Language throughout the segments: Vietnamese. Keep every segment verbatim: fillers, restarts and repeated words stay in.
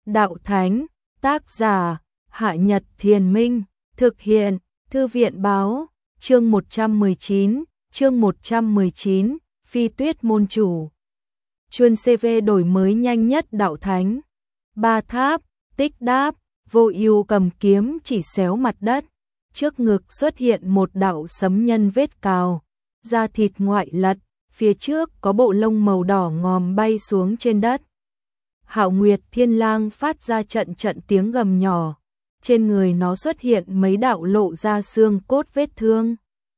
Đạo Thánh, tác giả, Hạ Nhật Thiền Minh, thực hiện, Thư viện Báo, chương một trăm mười chín, chương một trăm mười chín, Phi Tuyết môn chủ. Chuyên xê vê đổi mới nhanh nhất Đạo Thánh. Ba tháp, tích đáp, Vô Ưu cầm kiếm chỉ xéo mặt đất, trước ngực xuất hiện một đạo sấm nhân vết cào, da thịt ngoại lật, phía trước có bộ lông màu đỏ ngòm bay xuống trên đất. Hạo Nguyệt Thiên Lang phát ra trận trận tiếng gầm nhỏ, trên người nó xuất hiện mấy đạo lộ ra xương cốt vết thương.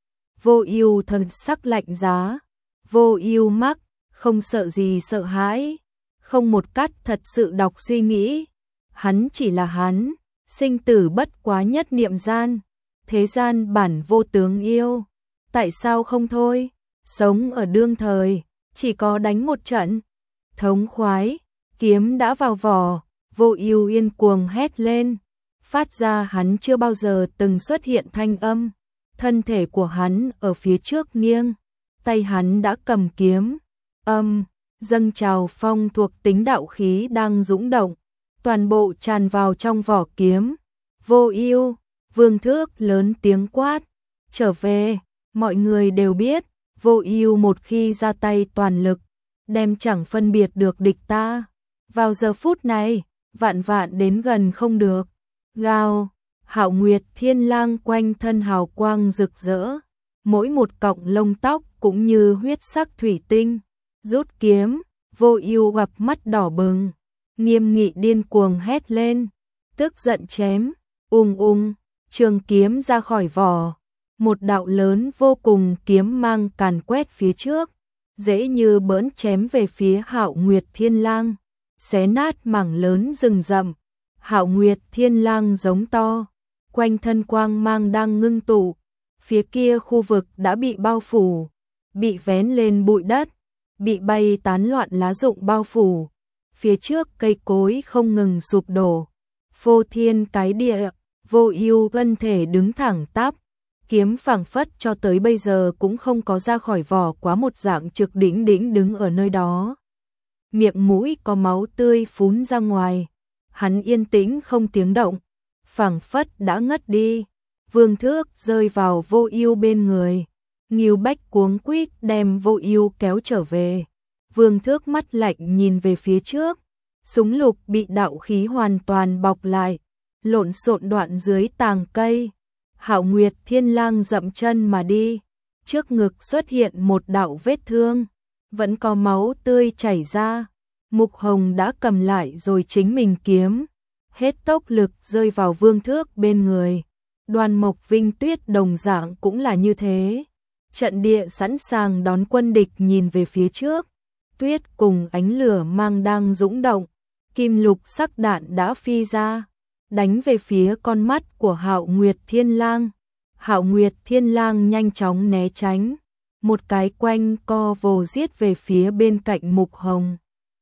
Vô Ưu thần sắc lạnh giá, Vô Ưu mắc, không sợ gì sợ hãi, không một cắt thật sự đọc suy nghĩ. Hắn chỉ là hắn, sinh tử bất quá nhất niệm gian, thế gian bản vô tướng yêu, tại sao không thôi, sống ở đương thời, chỉ có đánh một trận, thống khoái, kiếm đã vào vỏ, Vô Ưu yên cuồng hét lên, phát ra hắn chưa bao giờ từng xuất hiện thanh âm, thân thể của hắn ở phía trước nghiêng, tay hắn đã cầm kiếm, âm, dâng trào phong thuộc tính đạo khí đang dũng động, toàn bộ tràn vào trong vỏ kiếm. Vô Ưu, Vương Thước lớn tiếng quát, trở về, mọi người đều biết, Vô Ưu một khi ra tay toàn lực, đem chẳng phân biệt được địch ta. Vào giờ phút này, vạn vạn đến gần không được. Gào, Hạo Nguyệt Thiên Lang quanh thân hào quang rực rỡ, mỗi một cọng lông tóc cũng như huyết sắc thủy tinh. Rút kiếm, Vô Ưu gặp mắt đỏ bừng, nghiêm nghị điên cuồng hét lên, tức giận chém, ung ung, trường kiếm ra khỏi vỏ, một đạo lớn vô cùng kiếm mang càn quét phía trước, dễ như bỡn chém về phía Hạo Nguyệt Thiên Lang, xé nát mảng lớn rừng rậm. Hạo Nguyệt Thiên Lang giống to, quanh thân quang mang đang ngưng tụ, phía kia khu vực đã bị bao phủ, bị vén lên bụi đất, bị bay tán loạn lá rụng bao phủ, phía trước cây cối không ngừng sụp đổ, phô thiên cái địa. Vô Ưu thân thể đứng thẳng tắp, kiếm phảng phất cho tới bây giờ cũng không có ra khỏi vỏ quá một dạng trực đỉnh đỉnh đứng ở nơi đó. Miệng mũi có máu tươi phún ra ngoài, hắn yên tĩnh không tiếng động, phảng phất đã ngất đi. Vương Thước rơi vào Vô Ưu bên người, Ngưu Bách cuống quýt đem Vô Ưu kéo trở về. Vương Thước mắt lạnh nhìn về phía trước, súng lục bị đạo khí hoàn toàn bọc lại, lộn xộn đoạn dưới tàng cây. Hạo Nguyệt Thiên Lang dậm chân mà đi, trước ngực xuất hiện một đạo vết thương, vẫn có máu tươi chảy ra. Mục Hồng đã cầm lại rồi chính mình kiếm, hết tốc lực rơi vào Vương Thước bên người. Đoàn Mộc Vinh Tuyết đồng dạng cũng là như thế. Trận địa sẵn sàng đón quân địch nhìn về phía trước, tuyết cùng ánh lửa mang đang dũng động, kim lục sắc đạn đã phi ra, đánh về phía con mắt của Hạo Nguyệt Thiên Lang. Hạo Nguyệt Thiên Lang nhanh chóng né tránh, một cái quanh co vồ giết về phía bên cạnh Mục Hồng.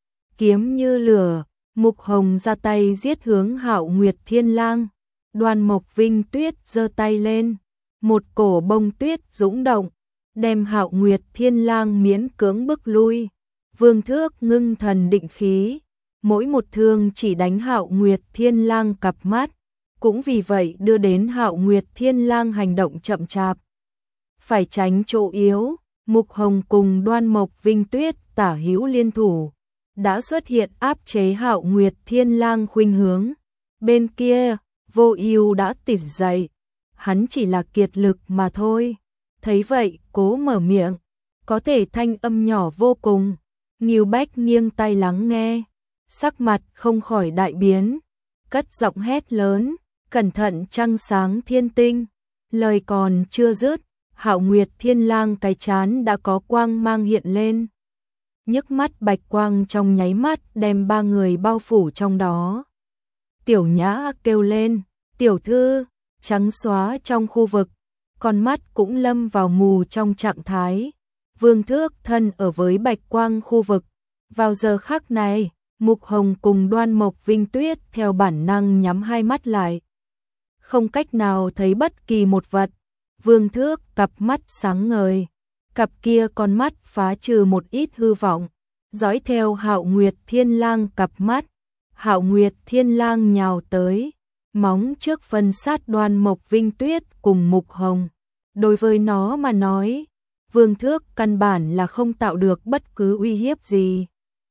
Kiếm như lửa, Mục Hồng ra tay giết hướng Hạo Nguyệt Thiên Lang. Đoàn Mộc Vinh Tuyết giơ tay lên, một cổ bông tuyết dũng động, đem Hạo Nguyệt Thiên Lang miễn cưỡng bức lui. Vương Thước ngưng thần định khí, mỗi một thương chỉ đánh Hạo Nguyệt Thiên Lang cặp mắt, cũng vì vậy đưa đến Hạo Nguyệt Thiên Lang hành động chậm chạp. Phải tránh chỗ yếu, Mục Hồng cùng Đoan Mộc Vinh Tuyết tả hữu liên thủ, đã xuất hiện áp chế Hạo Nguyệt Thiên Lang khuynh hướng. Bên kia, Vô Ưu đã tỉnh dậy, hắn chỉ là kiệt lực mà thôi. Thấy vậy, cố mở miệng, có thể thanh âm nhỏ vô cùng. Ngưu Bách nghiêng tai lắng nghe, sắc mặt không khỏi đại biến, cất giọng hét lớn, cẩn thận trăng sáng thiên tinh. Lời còn chưa dứt, Hạo Nguyệt Thiên Lang cái trán đã có quang mang hiện lên. Nhức mắt bạch quang trong nháy mắt đem ba người bao phủ trong đó. Tiểu Nhã kêu lên, tiểu thư, trắng xóa trong khu vực, con mắt cũng lâm vào mù trong trạng thái. Vương Thước thân ở với bạch quang khu vực. Vào giờ khắc này, Mục Hồng cùng Đoan Mộc Vinh Tuyết theo bản năng nhắm hai mắt lại, không cách nào thấy bất kỳ một vật. Vương Thước cặp mắt sáng ngời, cặp kia con mắt phá trừ một ít hư vọng, dõi theo Hạo Nguyệt Thiên Lang cặp mắt. Hạo Nguyệt Thiên Lang nhào tới, móng trước phân sát Đoan Mộc Vinh Tuyết cùng Mục Hồng. Đối với nó mà nói, Vương Thước căn bản là không tạo được bất cứ uy hiếp gì.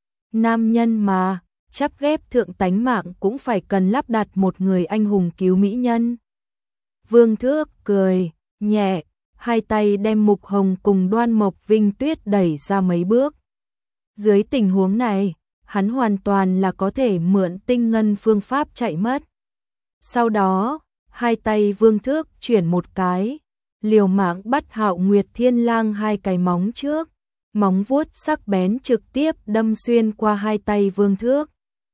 Nam nhân mà, chắp ghép thượng tánh mạng cũng phải cần lắp đặt một người anh hùng cứu mỹ nhân. Vương Thước cười nhẹ, hai tay đem Mục Hồng cùng Đoan Mộc Vinh Tuyết đẩy ra mấy bước. Dưới tình huống này, hắn hoàn toàn là có thể mượn tinh ngân phương pháp chạy mất. Sau đó, hai tay Vương Thước chuyển một cái, liều mạng bắt Hạo Nguyệt Thiên Lang hai cái móng trước, móng vuốt sắc bén trực tiếp đâm xuyên qua hai tay Vương Thước.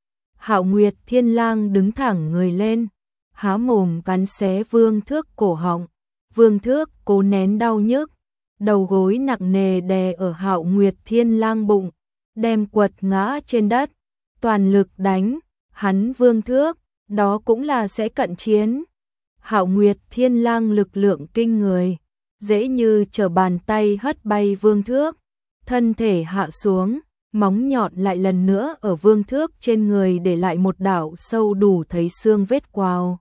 Hạo Nguyệt Thiên Lang đứng thẳng người lên, há mồm cắn xé Vương Thước cổ họng. Vương Thước cố nén đau nhức, đầu gối nặng nề đè ở Hạo Nguyệt Thiên Lang bụng, đem quật ngã trên đất, toàn lực đánh, hắn Vương Thước, đó cũng là sẽ cận chiến. Hạo Nguyệt Thiên Lang lực lượng kinh người, dễ như trở bàn tay hất bay Vương Thước, thân thể hạ xuống, móng nhọn lại lần nữa ở Vương Thước trên người để lại một đạo sâu đủ thấy xương vết quào.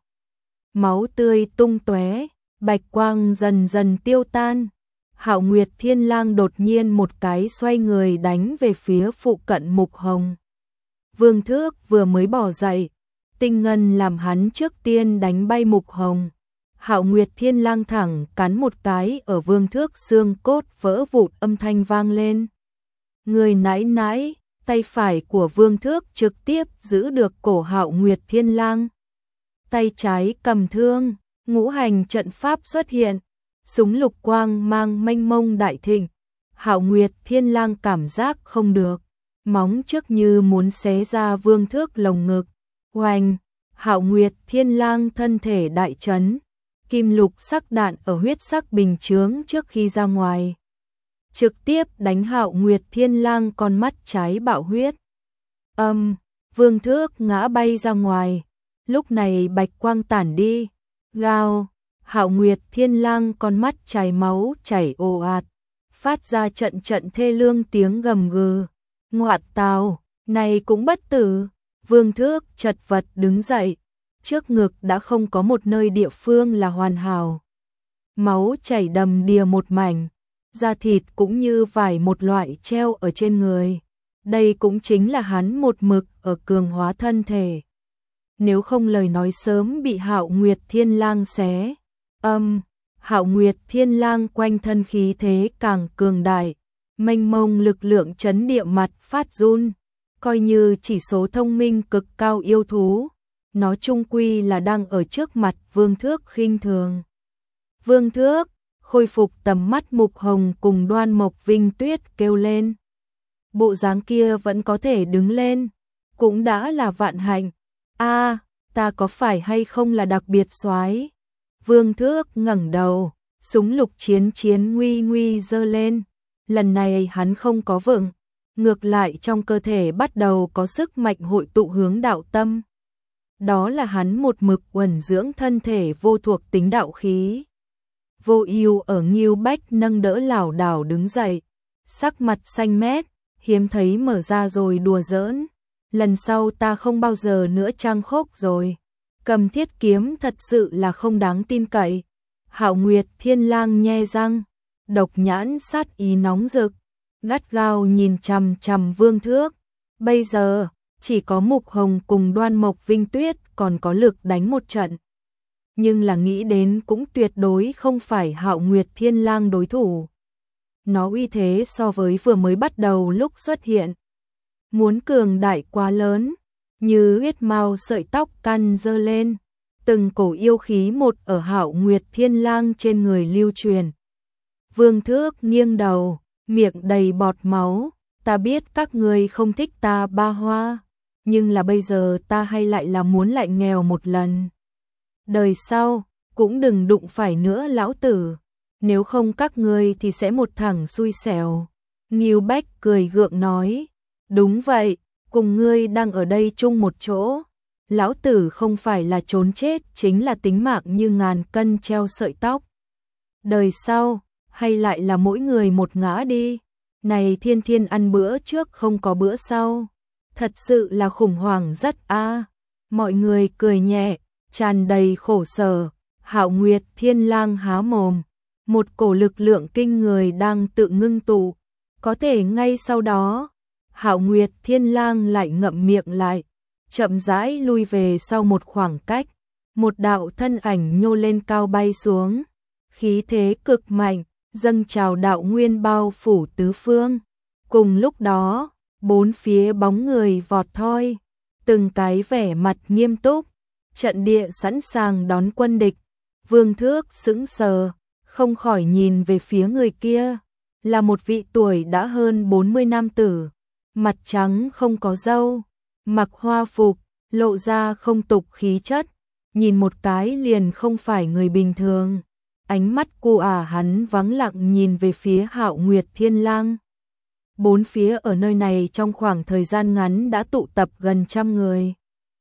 Máu tươi tung tóe, bạch quang dần dần tiêu tan. Hạo Nguyệt Thiên Lang đột nhiên một cái xoay người đánh về phía phụ cận Mục Hồng. Vương Thước vừa mới bỏ dậy, tinh ngân làm hắn trước tiên đánh bay Mục Hồng. Hạo Nguyệt Thiên Lang thẳng cắn một cái ở Vương Thước xương cốt vỡ vụn âm thanh vang lên. Người nãy nãy, tay phải của Vương Thước trực tiếp giữ được cổ Hạo Nguyệt Thiên Lang. Tay trái cầm thương, ngũ hành trận pháp xuất hiện, súng lục quang mang mênh mông đại thịnh. Hạo Nguyệt Thiên Lang cảm giác không được, móng trước như muốn xé ra Vương Thước lồng ngực. Oanh, Hạo Nguyệt Thiên Lang thân thể đại chấn, kim lục sắc đạn ở huyết sắc bình chướng trước khi ra ngoài, trực tiếp đánh Hạo Nguyệt Thiên Lang con mắt trái bạo huyết. Âm, Vương Thước ngã bay ra ngoài. Lúc này bạch quang tản đi, gào, Hạo Nguyệt Thiên Lang con mắt chảy máu chảy ồ ạt, phát ra trận trận thê lương tiếng gầm gừ. Ngoạt tào, này cũng bất tử. Vương Thước chật vật đứng dậy, trước ngực đã không có một nơi địa phương là hoàn hảo. Máu chảy đầm đìa một mảnh, da thịt cũng như vải một loại treo ở trên người. Đây cũng chính là hắn một mực ở cường hóa thân thể. Nếu không lời nói sớm bị Hạo Nguyệt Thiên Lang xé. Âm, Hạo Nguyệt Thiên Lang quanh thân khí thế càng cường đại, mênh mông lực lượng chấn địa mặt phát run. Coi như chỉ số thông minh cực cao yêu thú, nó chung quy là đang ở trước mặt Vương Thước khinh thường. Vương Thước, khôi phục tầm mắt Mục Hồng cùng Đoan Mộc Vinh Tuyết kêu lên. Bộ dáng kia vẫn có thể đứng lên, cũng đã là vạn hạnh. A, à, ta có phải hay không là đặc biệt soái? Vương Thước ngẩng đầu, súng lục chiến chiến nguy nguy giơ lên. Lần này hắn không có vựng, ngược lại trong cơ thể bắt đầu có sức mạnh hội tụ hướng đạo tâm. Đó là hắn một mực uẩn dưỡng thân thể vô thuộc tính đạo khí. Vô Ưu ở Ngưu Bách nâng đỡ lảo đảo đứng dậy, sắc mặt xanh mét, hiếm thấy mở ra rồi đùa giỡn. Lần sau ta không bao giờ nữa trang khốc rồi. Cầm thiết kiếm thật sự là không đáng tin cậy. Hạo Nguyệt Thiên Lang nhe răng, độc nhãn sát ý nóng rực, gắt gao nhìn chằm chằm Vương Thước. Bây giờ, chỉ có Mục Hồng cùng Đoan Mộc Vinh Tuyết còn có lực đánh một trận. Nhưng là nghĩ đến cũng tuyệt đối không phải Hạo Nguyệt Thiên Lang đối thủ. Nó uy thế so với vừa mới bắt đầu lúc xuất hiện, muốn cường đại quá lớn, như huyết mao sợi tóc căn dơ lên, từng cổ yêu khí một ở Hạo Nguyệt Thiên Lang trên người lưu truyền. Vương Thước nghiêng đầu, miệng đầy bọt máu, ta biết các ngươi không thích ta ba hoa, nhưng là bây giờ ta hay lại là muốn lại nghèo một lần. Đời sau, cũng đừng đụng phải nữa lão tử, nếu không các ngươi thì sẽ một thằng xui xẻo. Ngưu Bách cười gượng nói, đúng vậy, cùng ngươi đang ở đây chung một chỗ. Lão tử không phải là trốn chết, chính là tính mạng như ngàn cân treo sợi tóc. Đời sau, hay lại là mỗi người một ngã đi. Này thiên thiên ăn bữa trước không có bữa sau. Thật sự là khủng hoảng rất a. Mọi người cười nhẹ, tràn đầy khổ sở. Hạo Nguyệt Thiên Lang há mồm, một cổ lực lượng kinh người đang tự ngưng tụ, có thể ngay sau đó, Hạo Nguyệt Thiên Lang lại ngậm miệng lại, chậm rãi lui về sau một khoảng cách, một đạo thân ảnh nhô lên cao bay xuống, khí thế cực mạnh, dâng trào đạo nguyên bao phủ tứ phương. Cùng lúc đó, bốn phía bóng người vọt thoi, từng cái vẻ mặt nghiêm túc, trận địa sẵn sàng đón quân địch. Vương Thước sững sờ, không khỏi nhìn về phía người kia, là một vị tuổi đã hơn bốn mươi nam tử, mặt trắng không có râu, mặc hoa phục, lộ ra không tục khí chất, nhìn một cái liền không phải người bình thường. Ánh mắt cu ả hắn vắng lặng nhìn về phía Hạo Nguyệt Thiên Lang. Bốn phía ở nơi này trong khoảng thời gian ngắn đã tụ tập gần trăm người.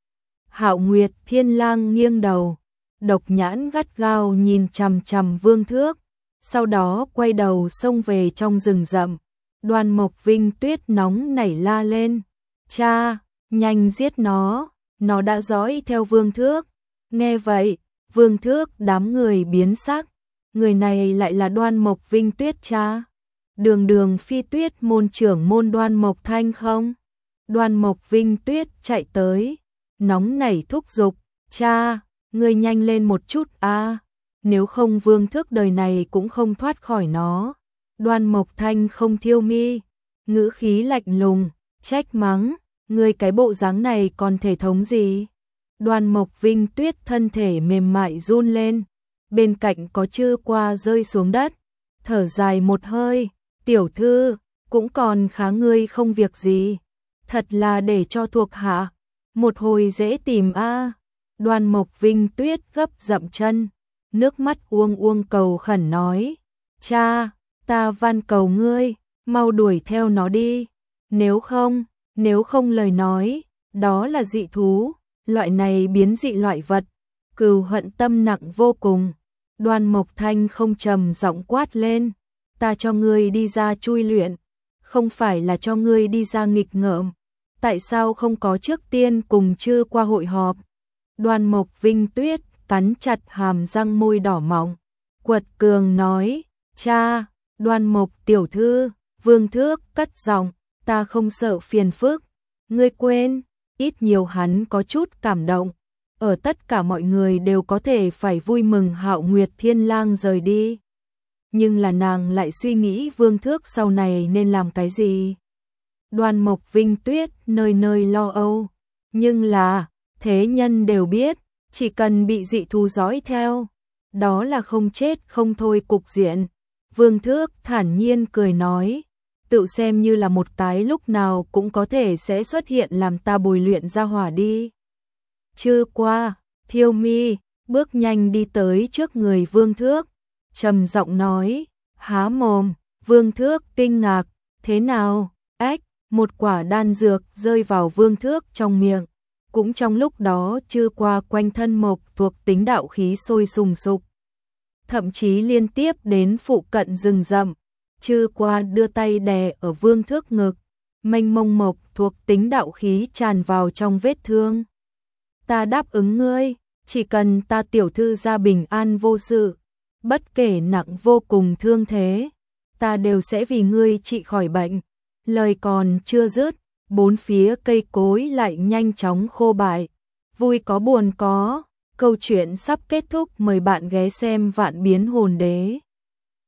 Hạo Nguyệt Thiên Lang nghiêng đầu, độc nhãn gắt gao nhìn chằm chằm Vương Thước, sau đó quay đầu xông về trong rừng rậm. Đoan Mộc Vinh Tuyết nóng nảy la lên, cha, nhanh giết nó, nó đã dõi theo Vương Thước. Nghe vậy, Vương Thước đám người biến sắc, người này lại là Đoan Mộc Vinh Tuyết cha, đường đường phi tuyết môn trưởng môn Đoan Mộc Thanh không? Đoan Mộc Vinh Tuyết chạy tới, nóng nảy thúc giục, cha, ngươi nhanh lên một chút a, nếu không Vương Thước đời này cũng không thoát khỏi nó. Đoan Mộc Thanh không thiêu mi, ngữ khí lạnh lùng, trách mắng, ngươi cái bộ dáng này còn thể thống gì? Đoan Mộc Vinh Tuyết thân thể mềm mại run lên, bên cạnh có Chư Qua rơi xuống đất, thở dài một hơi, tiểu thư, cũng còn khá ngươi không việc gì, thật là để cho thuộc hạ, một hồi dễ tìm a. Đoan Mộc Vinh Tuyết gấp dậm chân, nước mắt uông uông cầu khẩn nói, cha, ta van cầu ngươi, mau đuổi theo nó đi, nếu không, nếu không lời nói, đó là dị thú, loại này biến dị loại vật, cừu hận tâm nặng vô cùng. Đoan Mộc Thanh không trầm giọng quát lên, ta cho ngươi đi ra chui luyện, không phải là cho ngươi đi ra nghịch ngợm, tại sao không có trước tiên cùng Chư Qua hội họp? Đoan Mộc Vinh Tuyết cắn chặt hàm răng môi đỏ mọng, quật cường nói, cha, Đoan Mộc tiểu thư, Vương Thước cất giọng, ta không sợ phiền phức, ngươi quên, ít nhiều hắn có chút cảm động, ở tất cả mọi người đều có thể phải vui mừng Hạo Nguyệt Thiên Lang rời đi. Nhưng là nàng lại suy nghĩ Vương Thước sau này nên làm cái gì? Đoan Mộc Vinh Tuyết nơi nơi lo âu, nhưng là, thế nhân đều biết, chỉ cần bị dị thú dõi theo, đó là không chết không thôi cục diện. Vương Thước thản nhiên cười nói, tự xem như là một cái lúc nào cũng có thể sẽ xuất hiện làm ta bồi luyện ra hỏa đi. Chư Qua, Thiêu Mi, bước nhanh đi tới trước người Vương Thước, trầm giọng nói, há mồm. Vương Thước kinh ngạc, thế nào? Ách, một quả đan dược rơi vào Vương Thước trong miệng. Cũng trong lúc đó Chư Qua quanh thân mộc thuộc tính đạo khí sôi sùng sục, thậm chí liên tiếp đến phụ cận rừng rậm. Chư Qua đưa tay đè ở Vương Thước ngực, mênh mông mộc thuộc tính đạo khí tràn vào trong vết thương. Ta đáp ứng ngươi, chỉ cần ta tiểu thư ra bình an vô sự, bất kể nặng vô cùng thương thế, ta đều sẽ vì ngươi trị khỏi bệnh. Lời còn chưa dứt, bốn phía cây cối lại nhanh chóng khô bại. Vui có buồn có, câu chuyện sắp kết thúc, mời bạn ghé xem Vạn Biến Hồn Đế.